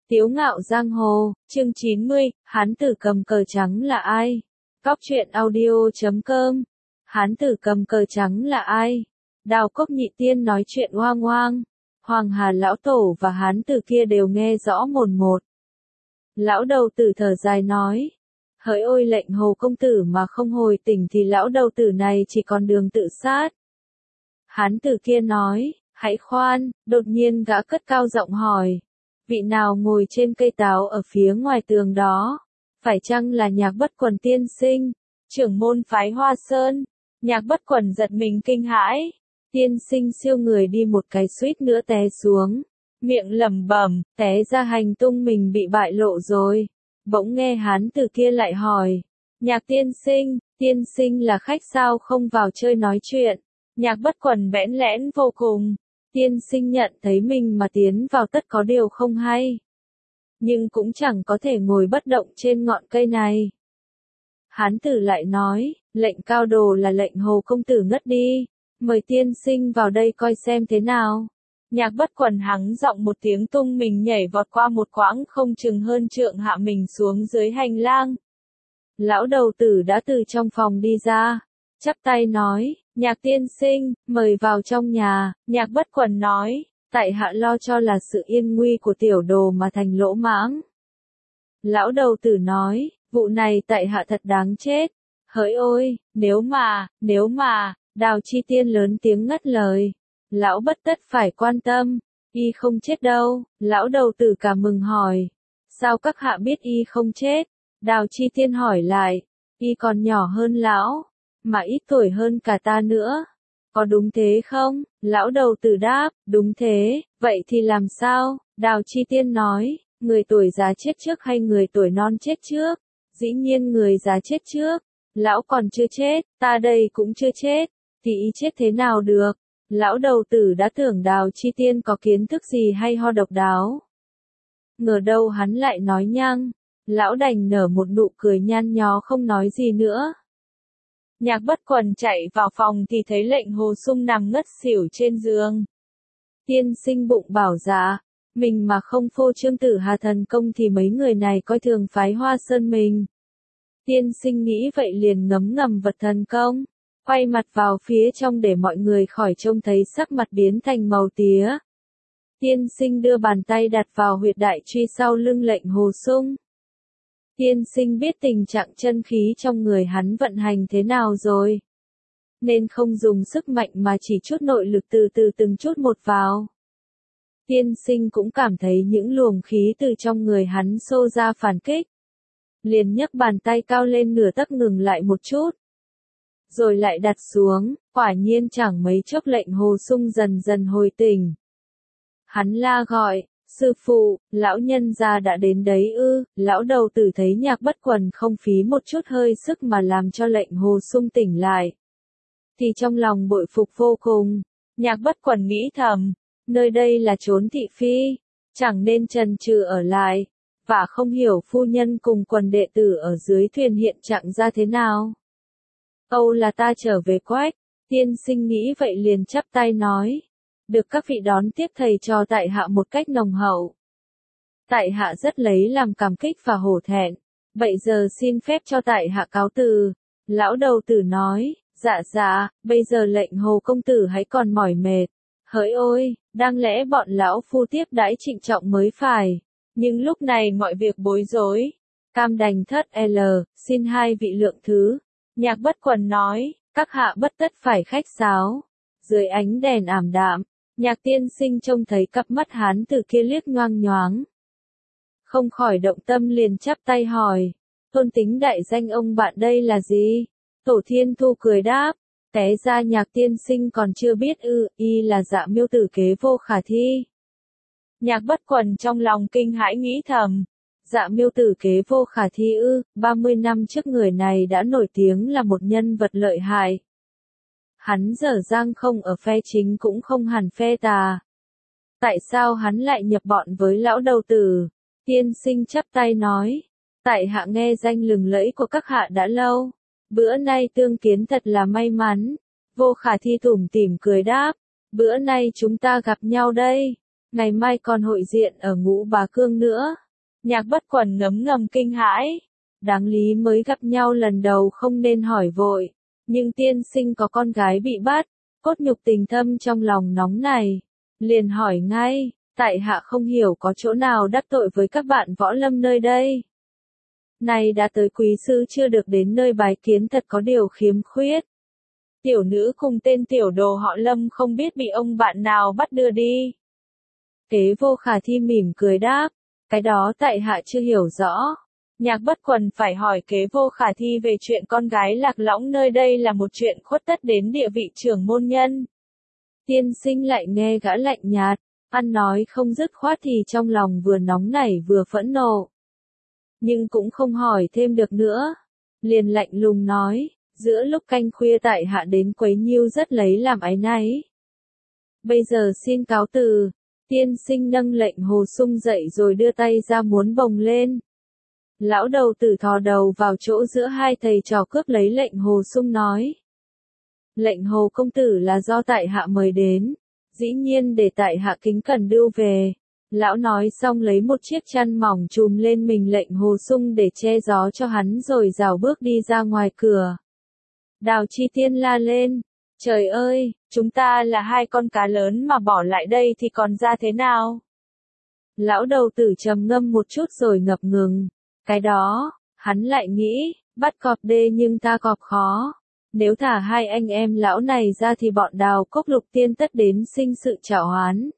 Tiếu ngạo giang hồ, chương 90, hán tử cầm cờ trắng là ai? Cóc truyện audio.com. Hán tử cầm cờ trắng là ai? Đào Cốc Nhị Tiên nói chuyện oang oang. Hoàng Hà lão tổ và hán tử kia đều nghe rõ mồn một. Lão đầu tử thở dài nói. Hỡi ôi lệnh hồ công tử mà không hồi tỉnh thì lão đầu tử này chỉ còn đường tự sát. Hán tử kia nói, hãy khoan, đột nhiên gã cất cao giọng hỏi. Vị nào ngồi trên cây táo ở phía ngoài tường đó? Phải chăng là Nhạc Bất Quần tiên sinh, trưởng môn phái Hoa Sơn? Nhạc Bất Quần giật mình kinh hãi. Tiên sinh siêu người đi một cái suýt nữa té xuống. Miệng lẩm bẩm, té ra hành tung mình bị bại lộ rồi. Bỗng nghe hán tử kia lại hỏi. Nhạc tiên sinh là khách sao không vào chơi nói chuyện? Nhạc Bất Quần bẽn lẽn vô cùng. Tiên sinh nhận thấy mình mà tiến vào tất có điều không hay. Nhưng cũng chẳng có thể ngồi bất động trên ngọn cây này. Hán tử lại nói, lệnh cao đồ là lệnh hồ công tử ngất đi. Mời tiên sinh vào đây coi xem thế nào. Nhạc Bất Quần hắng giọng một tiếng tung mình nhảy vọt qua một quãng không chừng hơn trượng hạ mình xuống dưới hành lang. Lão đầu tử đã từ trong phòng đi ra. Chắp tay nói, Nhạc tiên sinh, mời vào trong nhà. Nhạc Bất Quần nói, tại hạ lo cho là sự yên nguy của tiểu đồ mà thành lỗ mãng. Lão đầu tử nói, vụ này tại hạ thật đáng chết. Hỡi ôi, nếu mà, Đào Chi Tiên lớn tiếng ngắt lời. Lão bất tất phải quan tâm, y không chết đâu. Lão đầu tử cảm mừng hỏi, sao các hạ biết y không chết? Đào Chi Tiên hỏi lại, y còn nhỏ hơn lão, mà ít tuổi hơn cả ta nữa. Có đúng thế không? Lão đầu tử đáp, đúng thế. Vậy thì làm sao? Đào Chi Tiên nói, người tuổi già chết trước hay người tuổi non chết trước? Dĩ nhiên người già chết trước. Lão còn chưa chết, ta đây cũng chưa chết. Thì y chết thế nào được? Lão đầu tử đã tưởng Đào Chi Tiên có kiến thức gì hay ho độc đáo. Ngờ đâu hắn lại nói nhăng. Lão đành nở một nụ cười nhăn nhó không nói gì nữa. Nhạc Bất Quần chạy vào phòng thì thấy lệnh Hồ Sung nằm ngất xỉu trên giường. Tiên sinh bụng bảo dạ, mình mà không phô trương tử hà thần công thì mấy người này coi thường phái Hoa Sơn mình. Tiên sinh nghĩ vậy liền ngấm ngầm vật thần công, quay mặt vào phía trong để mọi người khỏi trông thấy sắc mặt biến thành màu tía. Tiên sinh đưa bàn tay đặt vào huyệt đại truy sau lưng lệnh Hồ Sung. Tiên sinh biết tình trạng chân khí trong người hắn vận hành thế nào rồi. Nên không dùng sức mạnh mà chỉ chút nội lực từ từ từng chút một vào. Tiên sinh cũng cảm thấy những luồng khí từ trong người hắn xô ra phản kích. Liền nhấc bàn tay cao lên nửa tấc ngừng lại một chút. Rồi lại đặt xuống, quả nhiên chẳng mấy chốc lệnh Hồ Sung dần dần hồi tỉnh. Hắn la gọi. Sư phụ, lão nhân gia đã đến đấy ư? Lão đầu tử thấy Nhạc Bất Quần không phí một chút hơi sức mà làm cho lệnh Hồ Sung tỉnh lại. Thì trong lòng bội phục vô cùng. Nhạc Bất Quần nghĩ thầm, nơi đây là chốn thị phi, chẳng nên chần chừ ở lại. Và không hiểu phu nhân cùng quần đệ tử ở dưới thuyền hiện trạng ra thế nào. Âu là ta trở về Quách. Tiên sinh nghĩ vậy liền chắp tay nói. Được các vị đón tiếp thầy trò tại hạ một cách nồng hậu. Tại hạ rất lấy làm cảm kích và hổ thẹn. Vậy giờ xin phép cho tại hạ cáo từ. Lão đầu tử nói, dạ, bây giờ lệnh Hồ công tử hãy còn mỏi mệt. Hỡi ôi, đáng lẽ bọn lão phu tiếp đãi trịnh trọng mới phải. Nhưng lúc này mọi việc bối rối. Cam đành thất L, xin hai vị lượng thứ. Nhạc Bất Quần nói, các hạ bất tất phải khách sáo. Dưới ánh đèn ảm đạm. Nhạc tiên sinh trông thấy cặp mắt hán tử kia liếc nhoang nhoáng. Không khỏi động tâm liền chắp tay hỏi. Tôn tính đại danh ông bạn đây là gì? Tổ Thiên Thu cười đáp. Té ra Nhạc tiên sinh còn chưa biết ư, y là Dạ Miêu tử kế vô khả thi. Nhạc Bất Quần trong lòng kinh hãi nghĩ thầm. Dạ Miêu tử kế vô khả thi ư, 30 năm trước người này đã nổi tiếng là một nhân vật lợi hại. Hắn dở dang không ở phe chính cũng không hẳn phe tà. Tại sao hắn lại nhập bọn với lão đầu tử? Tiên sinh chắp tay nói. Tại hạ nghe danh lừng lẫy của các hạ đã lâu. Bữa nay tương kiến thật là may mắn. Vô khả thi tủm tỉm cười đáp. Bữa nay chúng ta gặp nhau đây. Ngày mai còn hội diện ở Ngũ Bá Cương nữa. Nhạc Bất Quần ngấm ngầm kinh hãi. Đáng lý mới gặp nhau lần đầu không nên hỏi vội. Nhưng tiên sinh có con gái bị bắt, cốt nhục tình thâm trong lòng nóng này. Liền hỏi ngay, tại hạ không hiểu có chỗ nào đắc tội với các bạn võ lâm nơi đây. Này đã tới quý sư chưa được đến nơi bái kiến thật có điều khiếm khuyết. Tiểu nữ cùng tên tiểu đồ họ Lâm không biết bị ông bạn nào bắt đưa đi. Kế Vô Khả Thi mỉm cười đáp, cái đó tại hạ chưa hiểu rõ. Nhạc Bất Quần phải hỏi Kế Vô Khả Thi về chuyện con gái lạc lõng nơi đây là một chuyện khuất tất đến địa vị trưởng môn nhân. Tiên sinh lại nghe gã lạnh nhạt, ăn nói không dứt khoát thì trong lòng vừa nóng nảy vừa phẫn nộ. Nhưng cũng không hỏi thêm được nữa. Liền lạnh lùng nói, giữa lúc canh khuya tại hạ đến quấy nhiêu rất lấy làm áy náy. Bây giờ xin cáo từ. Tiên sinh nâng lệnh Hồ Sung dậy rồi đưa tay ra muốn bồng lên. Lão đầu tử thò đầu vào chỗ giữa hai thầy trò cướp lấy lệnh Hồ Sung nói. Lệnh Hồ công tử là do tại hạ mời đến, dĩ nhiên để tại hạ kính cẩn đưa về. Lão nói xong lấy một chiếc chăn mỏng trùm lên mình lệnh Hồ Sung để che gió cho hắn rồi rảo bước đi ra ngoài cửa. Đào Chi Tiên la lên, trời ơi, chúng ta là hai con cá lớn mà bỏ lại đây thì còn ra thế nào? Lão đầu tử trầm ngâm một chút rồi ngập ngừng. Cái đó, hắn lại nghĩ, bắt cọp đê nhưng ta cọp khó. Nếu thả hai anh em lão này ra thì bọn Đào Cốc Lục Tiên tất đến sinh sự trạo hoán.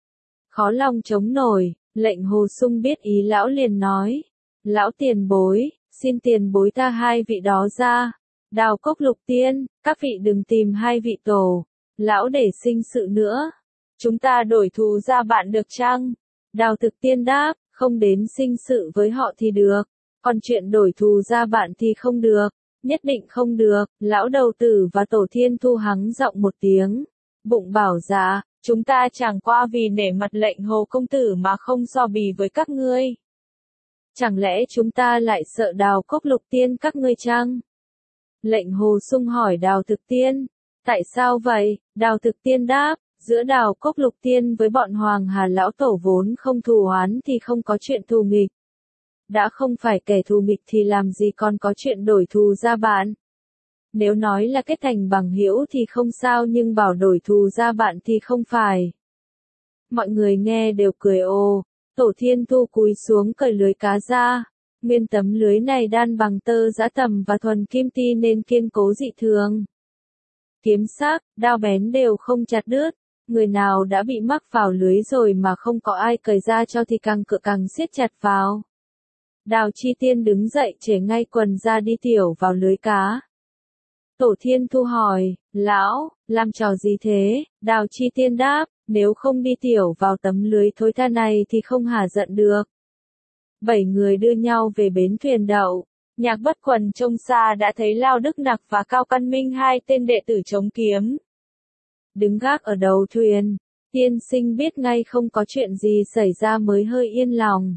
Khó lòng chống nổi, lệnh Hồ Sung biết ý lão liền nói. Lão tiền bối, xin tiền bối ta hai vị đó ra. Đào Cốc Lục Tiên, các vị đừng tìm hai vị tổ. Lão để sinh sự nữa. Chúng ta đổi thù ra bạn được chăng? Đào Thực Tiên đáp, không đến sinh sự với họ thì được. Còn chuyện đổi thù ra bạn thì không được. Nhất định không được. Lão đầu tử và tổ Thiên Thu hắng giọng một tiếng. Bụng bảo dạ, chúng ta chẳng qua vì nể mặt lệnh Hồ công tử mà không so bì với các ngươi. Chẳng lẽ chúng ta lại sợ Đào Cốc Lục Tiên các ngươi chăng? Lệnh Hồ Sung hỏi Đào Thực Tiên, tại sao vậy? Đào Thực Tiên đáp, giữa Đào Cốc Lục Tiên với bọn Hoàng Hà lão tổ vốn không thù oán thì không có chuyện thù nghịch. Đã không phải kẻ thù nghịch thì làm gì còn có chuyện đổi thù ra bạn. Nếu nói là kết thành bằng hữu thì không sao nhưng bảo đổi thù ra bạn thì không phải. Mọi người nghe đều cười ồ, tổ Thiên Thu cúi xuống cởi lưới cá ra. Nguyên tấm lưới này đan bằng tơ giã tầm và thuần kim ti nên kiên cố dị thường. Kiếm sắc, đao bén đều không chặt đứt. Người nào đã bị mắc vào lưới rồi mà không có ai cởi ra cho thì càng cựa càng siết chặt vào. Đào Chi Tiên đứng dậy chể ngay quần ra đi tiểu vào lưới cá. Tổ Thiên Thu hỏi, lão, làm trò gì thế? Đào Chi Tiên đáp, nếu không đi tiểu vào tấm lưới thối tha này thì không hả giận được. 7 người đưa nhau về bến thuyền đậu. Nhạc Bất Quần trông xa đã thấy Lao Đức Nặc và Cao Căn Minh hai tên đệ tử chống kiếm. Đứng gác ở đầu thuyền, tiên sinh biết ngay không có chuyện gì xảy ra mới hơi yên lòng.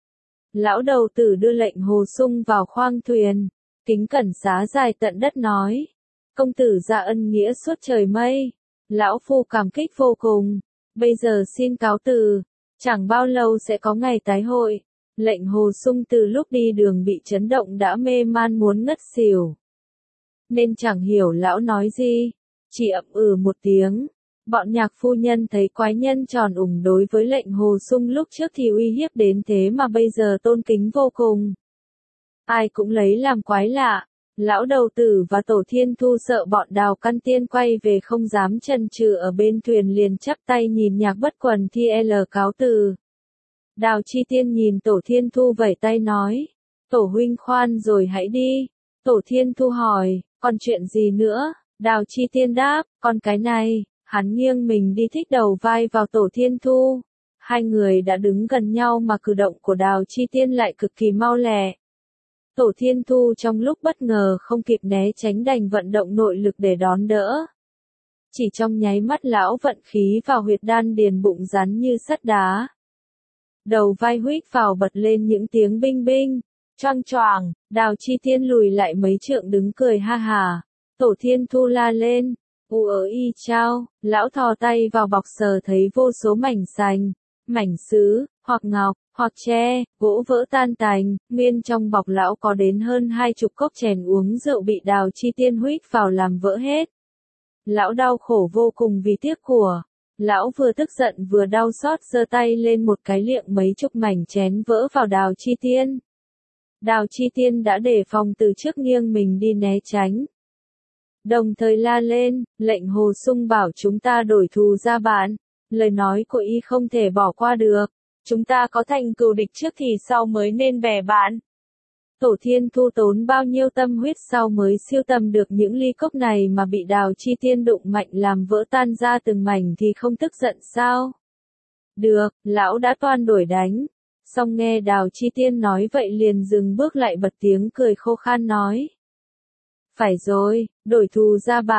Lão đầu tử đưa lệnh Hồ Sung vào khoang thuyền, kính cẩn xá dài tận đất nói. Công tử ra ân nghĩa suốt trời mây. Lão phu cảm kích vô cùng. Bây giờ xin cáo từ. Chẳng bao lâu sẽ có ngày tái hội. Lệnh Hồ Sung từ lúc đi đường bị chấn động đã mê man muốn ngất xỉu. Nên chẳng hiểu lão nói gì. Chỉ ậm một tiếng. Bọn Nhạc phu nhân thấy quái nhân tròn ủng đối với lệnh Hồ Sung lúc trước thì uy hiếp đến thế mà bây giờ tôn kính vô cùng. Ai cũng lấy làm quái lạ. Lão đầu tử và tổ Thiên Thu sợ bọn Đào Căn Tiên quay về không dám chần chừ ở bên thuyền liền chắp tay nhìn Nhạc Bất Quần thi cáo từ. Đào Chi Tiên nhìn tổ Thiên Thu vẩy tay nói. Tổ huynh khoan rồi hãy đi. Tổ Thiên Thu hỏi, còn chuyện gì nữa? Đào Chi Tiên đáp, còn cái này. Hắn nghiêng mình đi thích đầu vai vào tổ Thiên Thu. Hai người đã đứng gần nhau mà cử động của Đào Chi Tiên lại cực kỳ mau lẹ. Tổ Thiên Thu trong lúc bất ngờ không kịp né tránh đành vận động nội lực để đón đỡ. Chỉ trong nháy mắt lão vận khí vào huyệt đan điền bụng rắn như sắt đá. Đầu vai huýt vào bật lên những tiếng binh binh, choang choàng, Đào Chi Tiên lùi lại mấy trượng đứng cười ha hà. Tổ Thiên Thu la lên, y chao, lão thò tay vào bọc sờ thấy vô số mảnh sành. mảnh sứ, hoặc ngọc, hoặc tre, gỗ vỡ tan tành, nguyên trong bọc lão có đến hơn 20 cốc chén uống rượu bị Đào Chi Tiên huých vào làm vỡ hết. Lão đau khổ vô cùng vì tiếc của. Lão vừa tức giận vừa đau xót giơ tay lên một cái liệng mấy chục mảnh chén vỡ vào Đào Chi Tiên. Đào Chi Tiên đã đề phòng từ trước nghiêng mình đi né tránh. Đồng thời la lên, lệnh Hồ Sung bảo chúng ta đổi thù ra bạn. Lời nói của y không thể bỏ qua được. Chúng ta có thành cừu địch trước thì sau mới nên bè bạn. Tổ Thiên Thu tốn bao nhiêu tâm huyết sau mới siêu tầm được những ly cốc này mà bị Đào Chi Tiên đụng mạnh làm vỡ tan ra từng mảnh thì không tức giận sao? Được, lão đã toan đổi đánh. Xong nghe Đào Chi Tiên nói vậy liền dừng bước lại bật tiếng cười khô khan nói. Phải rồi, đổi thù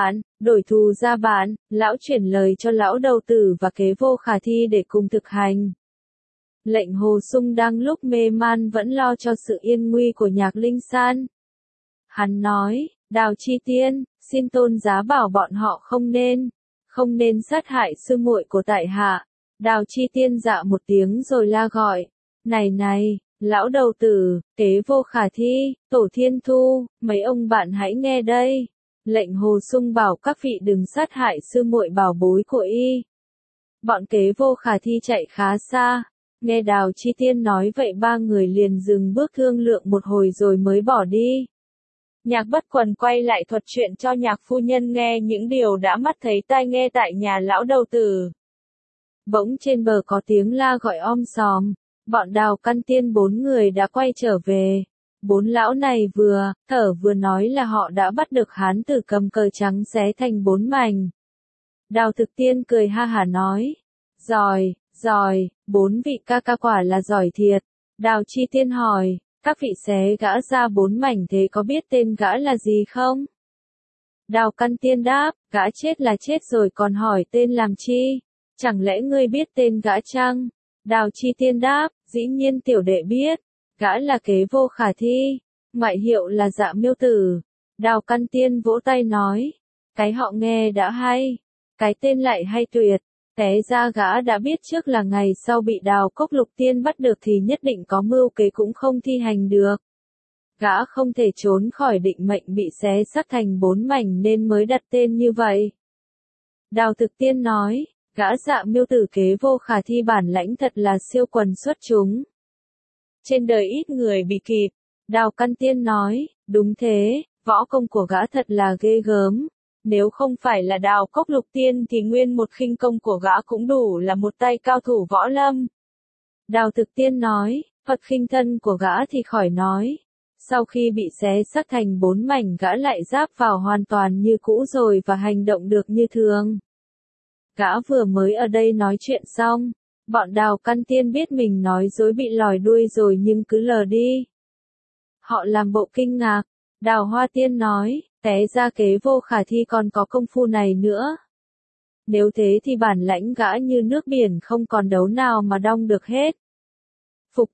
ra bạn, lão chuyển lời cho lão đầu tử và kế vô khả thi để cùng thực hành. Lệnh Hồ Sung đang lúc mê man vẫn lo cho sự yên nguy của Nhạc Linh San. Hắn nói, Đào Chi Tiên, xin tôn giá bảo bọn họ không nên sát hại sư muội của tại hạ. Đào Chi Tiên dạ một tiếng rồi la gọi, này, lão đầu tử, kế vô khả thi, tổ Thiên Thu, mấy ông bạn hãy nghe đây. Lệnh Hồ Sung bảo các vị đừng sát hại sư muội bảo bối của y. Bọn kế vô khả thi chạy khá xa. Nghe Đào Chi Tiên nói vậy ba người liền dừng bước thương lượng một hồi rồi mới bỏ đi. Nhạc Bất Quần quay lại thuật chuyện cho Nhạc phu nhân nghe những điều đã mắt thấy tai nghe tại nhà lão đầu tử. Bỗng trên bờ có tiếng la gọi om sòm, bọn Đào Căn Tiên 4 người đã quay trở về. 4 lão này vừa thở vừa nói là họ đã bắt được hán tử cầm cờ trắng xé thành 4 mảnh. Đào Thực Tiên cười ha hả nói, giỏi, 4 vị ca ca quả là giỏi thiệt. Đào Chi Tiên hỏi, các vị xé gã ra 4 mảnh thế có biết tên gã là gì không? Đào Căn Tiên đáp, gã chết là chết rồi còn hỏi tên làm chi? Chẳng lẽ ngươi biết tên gã chăng? Đào Chi Tiên đáp, dĩ nhiên tiểu đệ biết, gã là kế vô khả thi, ngoại hiệu là Dạ Miêu Tử. Đào Căn Tiên vỗ tay nói, cái họ nghe đã hay, cái tên lại hay tuyệt. Té ra gã đã biết trước là ngày sau bị Đào Cốc Lục Tiên bắt được thì nhất định có mưu kế cũng không thi hành được. Gã không thể trốn khỏi định mệnh bị xé xác thành 4 mảnh nên mới đặt tên như vậy. Đào Thực Tiên nói, gã Dạ Miêu Tử kế vô khả thi bản lãnh thật là siêu quần xuất chúng. Trên đời ít người bị kịp. Đào Căn Tiên nói, đúng thế, võ công của gã thật là ghê gớm. Nếu không phải là Đào Cốc Lục Tiên thì nguyên một khinh công của gã cũng đủ là một tay cao thủ võ lâm. Đào Thực Tiên nói, Phật khinh thân của gã thì khỏi nói. Sau khi bị xé xác thành 4 mảnh gã lại giáp vào hoàn toàn như cũ rồi và hành động được như thường. Gã vừa mới ở đây nói chuyện xong, bọn Đào Căn Tiên biết mình nói dối bị lòi đuôi rồi nhưng cứ lờ đi. Họ làm bộ kinh ngạc. Đào Hoa Tiên nói, té ra kế vô khả thi còn có công phu này nữa. Nếu thế thì bản lãnh gã như nước biển không còn đấu nào mà đong được hết. Phục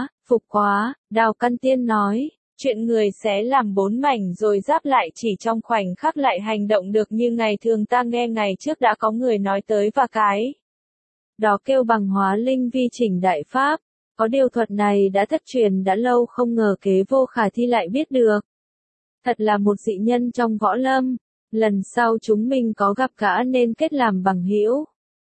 quá, Đào Căn Tiên nói, chuyện người sẽ làm 4 mảnh rồi giáp lại chỉ trong khoảnh khắc lại hành động được như ngày thường ta nghe ngày trước đã có người nói tới và cái. Đó kêu bằng hóa linh vi chỉnh đại pháp, có điều thuật này đã thất truyền đã lâu không ngờ kế vô khả thi lại biết được. Thật là một dị nhân trong võ lâm, lần sau chúng mình có gặp gã nên kết làm bằng hữu.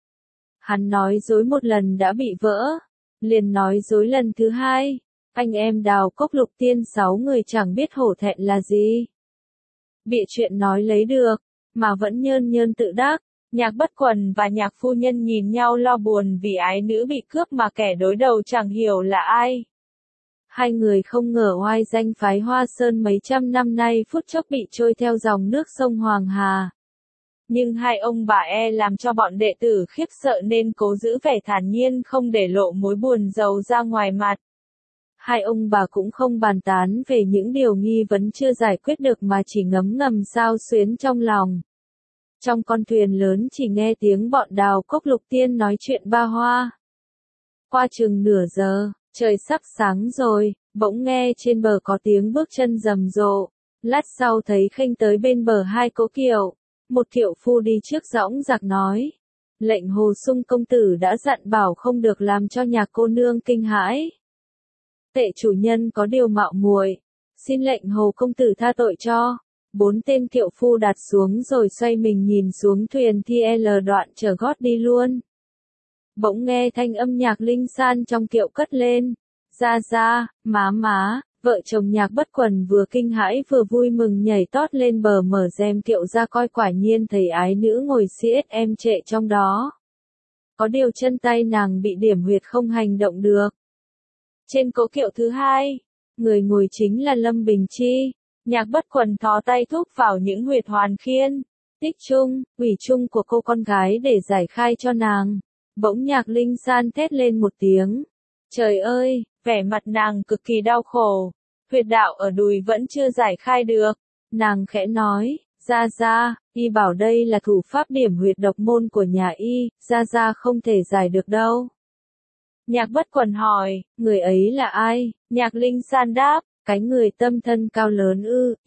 Hắn nói dối một lần đã bị vỡ, liền nói dối lần thứ hai, anh em Đào Cốc Lục Tiên 6 người chẳng biết hổ thẹn là gì. Bịa chuyện nói lấy được, mà vẫn nhơn tự đắc. Nhạc Bất Quần và Nhạc phu nhân nhìn nhau lo buồn vì ái nữ bị cướp mà kẻ đối đầu chẳng hiểu là ai. Hai người không ngờ oai danh phái Hoa Sơn mấy trăm năm nay phút chốc bị trôi theo dòng nước sông Hoàng Hà. Nhưng hai ông bà làm cho bọn đệ tử khiếp sợ nên cố giữ vẻ thản nhiên không để lộ mối buồn rầu ra ngoài mặt. Hai ông bà cũng không bàn tán về những điều nghi vấn chưa giải quyết được mà chỉ ngấm ngầm xao xuyến trong lòng. Trong con thuyền lớn chỉ nghe tiếng bọn Đào Cốc Lục Tiên nói chuyện ba hoa. Qua chừng nửa giờ, trời sắp sáng rồi, bỗng nghe trên bờ có tiếng bước chân rầm rộ. Lát sau thấy khênh tới bên bờ hai cỗ kiệu. Một kiệu phu đi trước dõng dạc nói. Lệnh Hồ Sung công tử đã dặn bảo không được làm cho Nhạc cô nương kinh hãi. Tệ chủ nhân có điều mạo muội, xin lệnh Hồ công tử tha tội cho. 4 tên kiệu phu đặt xuống rồi xoay mình nhìn xuống thuyền thi L đoạn trở gót đi luôn. Bỗng nghe thanh âm Nhạc Linh San trong kiệu cất lên. Ra, má, vợ chồng Nhạc Bất Quần vừa kinh hãi vừa vui mừng nhảy tót lên bờ mở rèm kiệu ra coi, quả nhiên thấy ái nữ ngồi CSM trệ trong đó. Có điều chân tay nàng bị điểm huyệt không hành động được. Trên cỗ kiệu thứ hai, người ngồi chính là Lâm Bình Chi. Nhạc Bất Quần thò tay thúc vào những huyệt hoàn khiên, tích chung, ủy chung của cô con gái để giải khai cho nàng. Bỗng Nhạc Linh San thét lên một tiếng. Trời ơi, vẻ mặt nàng cực kỳ đau khổ. Huyệt đạo ở đùi vẫn chưa giải khai được. Nàng khẽ nói, ra, y bảo đây là thủ pháp điểm huyệt độc môn của nhà y, ra không thể giải được đâu. Nhạc Bất Quần hỏi, người ấy là ai? Nhạc Linh San đáp, cái người tâm thân cao lớn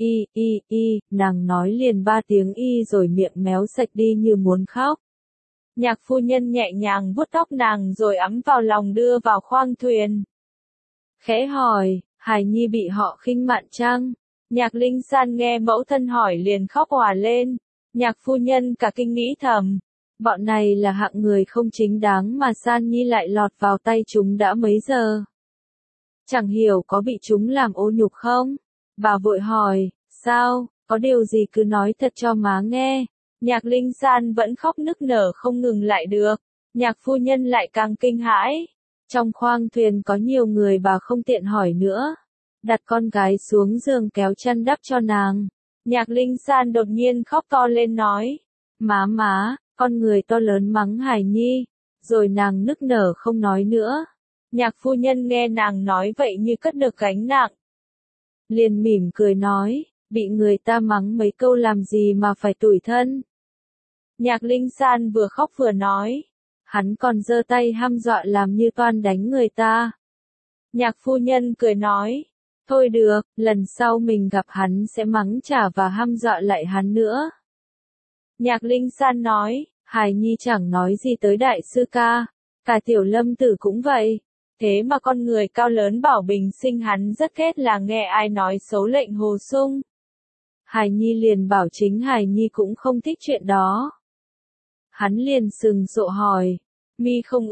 y, nàng nói liền 3 tiếng y rồi miệng méo sạch đi như muốn khóc. Nhạc phu nhân nhẹ nhàng vuốt tóc nàng rồi ấm vào lòng đưa vào khoang thuyền. Khẽ hỏi, hài nhi bị họ khinh mạn chăng? Nhạc Linh San nghe mẫu thân hỏi liền khóc òa lên. Nhạc phu nhân cả kinh nghĩ thầm, bọn này là hạng người không chính đáng mà San nhi lại lọt vào tay chúng đã mấy giờ. Chẳng hiểu có bị chúng làm ô nhục không? Bà vội hỏi, sao, có điều gì cứ nói thật cho má nghe. Nhạc Linh San vẫn khóc nức nở không ngừng lại được. Nhạc phu nhân lại càng kinh hãi. Trong khoang thuyền có nhiều người bà không tiện hỏi nữa. Đặt con gái xuống giường kéo chăn đắp cho nàng. Nhạc Linh San đột nhiên khóc to lên nói. Má, con người to lớn mắng hài nhi. Rồi nàng nức nở không nói nữa. Nhạc phu nhân nghe nàng nói vậy như cất được gánh nặng. Liền mỉm cười nói, bị người ta mắng mấy câu làm gì mà phải tủi thân. Nhạc Linh San vừa khóc vừa nói, hắn còn giơ tay hăm dọa làm như toan đánh người ta. Nhạc phu nhân cười nói, thôi được, lần sau mình gặp hắn sẽ mắng trả và hăm dọa lại hắn nữa. Nhạc Linh San nói, hài nhi chẳng nói gì tới đại sư ca, cả Tiểu Lâm tử cũng vậy. Thế mà con người cao lớn bảo bình sinh hắn rất ghét là nghe ai nói xấu lệnh Hồ Sung. Hài nhi liền bảo chính hài nhi cũng không thích chuyện đó. Hắn liền sừng sộ hỏi, mi không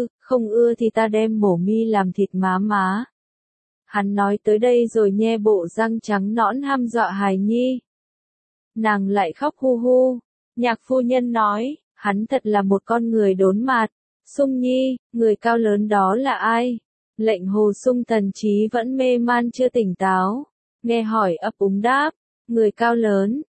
ưa thì ta đem mổ mi làm thịt má. Hắn nói tới đây rồi nhe bộ răng trắng nõn hăm dọa hài nhi. Nàng lại khóc hu. Nhạc phu nhân nói, hắn thật là một con người đốn mặt. Sung nhi, người cao lớn đó là ai? Lệnh Hồ Sung thần trí vẫn mê man chưa tỉnh táo. Nghe hỏi ấp úng đáp. Người cao lớn,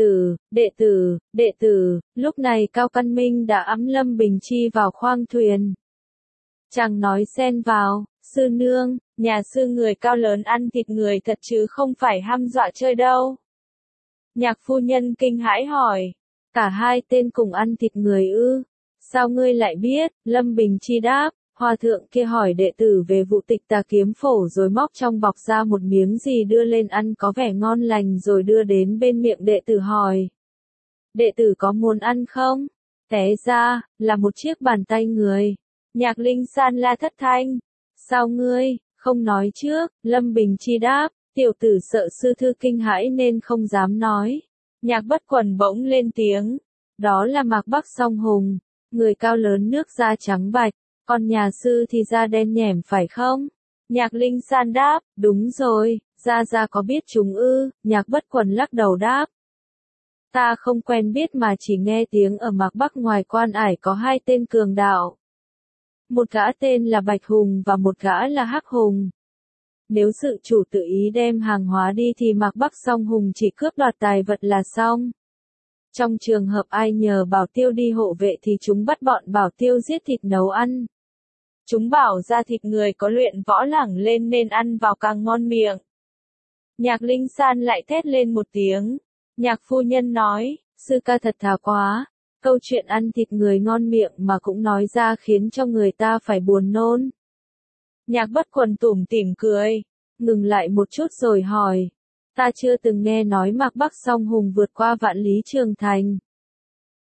đệ tử, lúc này Cao Căn Minh đã ẵm Lâm Bình Chi vào khoang thuyền. Chàng nói xen vào, sư nương, nhà sư người cao lớn ăn thịt người thật chứ không phải hăm dọa chơi đâu. Nhạc phu nhân kinh hãi hỏi, cả hai tên cùng ăn thịt người ư? Sao ngươi lại biết? Lâm Bình Chi đáp, hòa thượng kia hỏi đệ tử về vụ Tịch Tà kiếm phổ rồi móc trong bọc ra một miếng gì đưa lên ăn có vẻ ngon lành rồi đưa đến bên miệng đệ tử hỏi. Đệ tử có muốn ăn không? Té ra, là một chiếc bàn tay người. Nhạc Linh San la thất thanh. Sao ngươi, không nói trước? Lâm Bình Chi đáp, tiểu tử sợ sư thư kinh hãi nên không dám nói. Nhạc Bất Quần bỗng lên tiếng. Đó là Mạc Bắc Song Hùng. Người cao lớn nước da trắng bạch, còn nhà sư thì da đen nhẻm phải không? Nhạc Linh San đáp, đúng rồi, ra có biết chúng ư? Nhạc Bất Quần lắc đầu đáp. Ta không quen biết mà chỉ nghe tiếng ở Mạc Bắc ngoài Quan Ải có 2 tên cường đạo. Một gã tên là Bạch Hùng và một gã là Hắc Hùng. Nếu sự chủ tự ý đem hàng hóa đi thì Mạc Bắc Song Hùng chỉ cướp đoạt tài vật là xong. Trong trường hợp ai nhờ Bảo Tiêu đi hộ vệ thì chúng bắt bọn Bảo Tiêu giết thịt nấu ăn. Chúng bảo ra thịt người có luyện võ lẳng lên nên ăn vào càng ngon miệng. Nhạc Linh San lại thét lên một tiếng. Nhạc phu nhân nói, sư ca thật thà quá. Câu chuyện ăn thịt người ngon miệng mà cũng nói ra khiến cho người ta phải buồn nôn. Nhạc Bất Quần tủm tỉm cười, ngừng lại một chút rồi hỏi. Ta chưa từng nghe nói Mạc Bắc Song Hùng vượt qua vạn lý trường thành.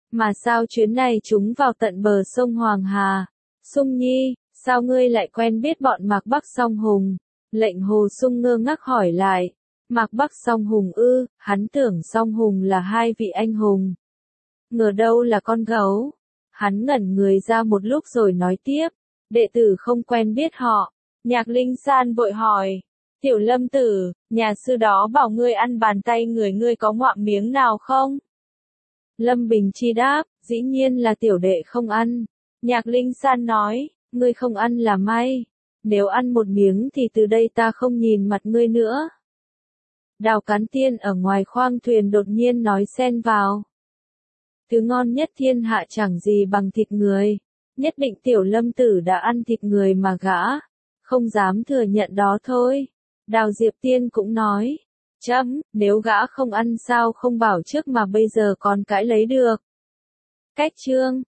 Mà sao chuyến này chúng vào tận bờ sông Hoàng Hà? Sung Nhi, sao ngươi lại quen biết bọn Mạc Bắc Song Hùng? Lệnh Hồ Sung ngơ ngác hỏi lại. Mạc Bắc Song Hùng ư? Hắn tưởng Song Hùng là hai vị anh hùng. Ngờ đâu là con gấu. Hắn ngẩn người ra một lúc rồi nói tiếp. Đệ tử không quen biết họ. Nhạc Linh San vội hỏi. Tiểu Lâm tử, nhà sư đó bảo ngươi ăn bàn tay người, ngươi có ngoạm miếng nào không? Lâm Bình Chi đáp, dĩ nhiên là tiểu đệ không ăn. Nhạc Linh San nói, ngươi không ăn là may. Nếu ăn một miếng thì từ đây ta không nhìn mặt ngươi nữa. Đào Cán Tiên ở ngoài khoang thuyền đột nhiên nói xen vào. Thứ ngon nhất thiên hạ chẳng gì bằng thịt người. Nhất định tiểu Lâm tử đã ăn thịt người mà gã không dám thừa nhận đó thôi. Đào Diệp Tiên cũng nói. Chấm, nếu gã không ăn sao không bảo trước mà bây giờ còn cãi lấy được. Cách chương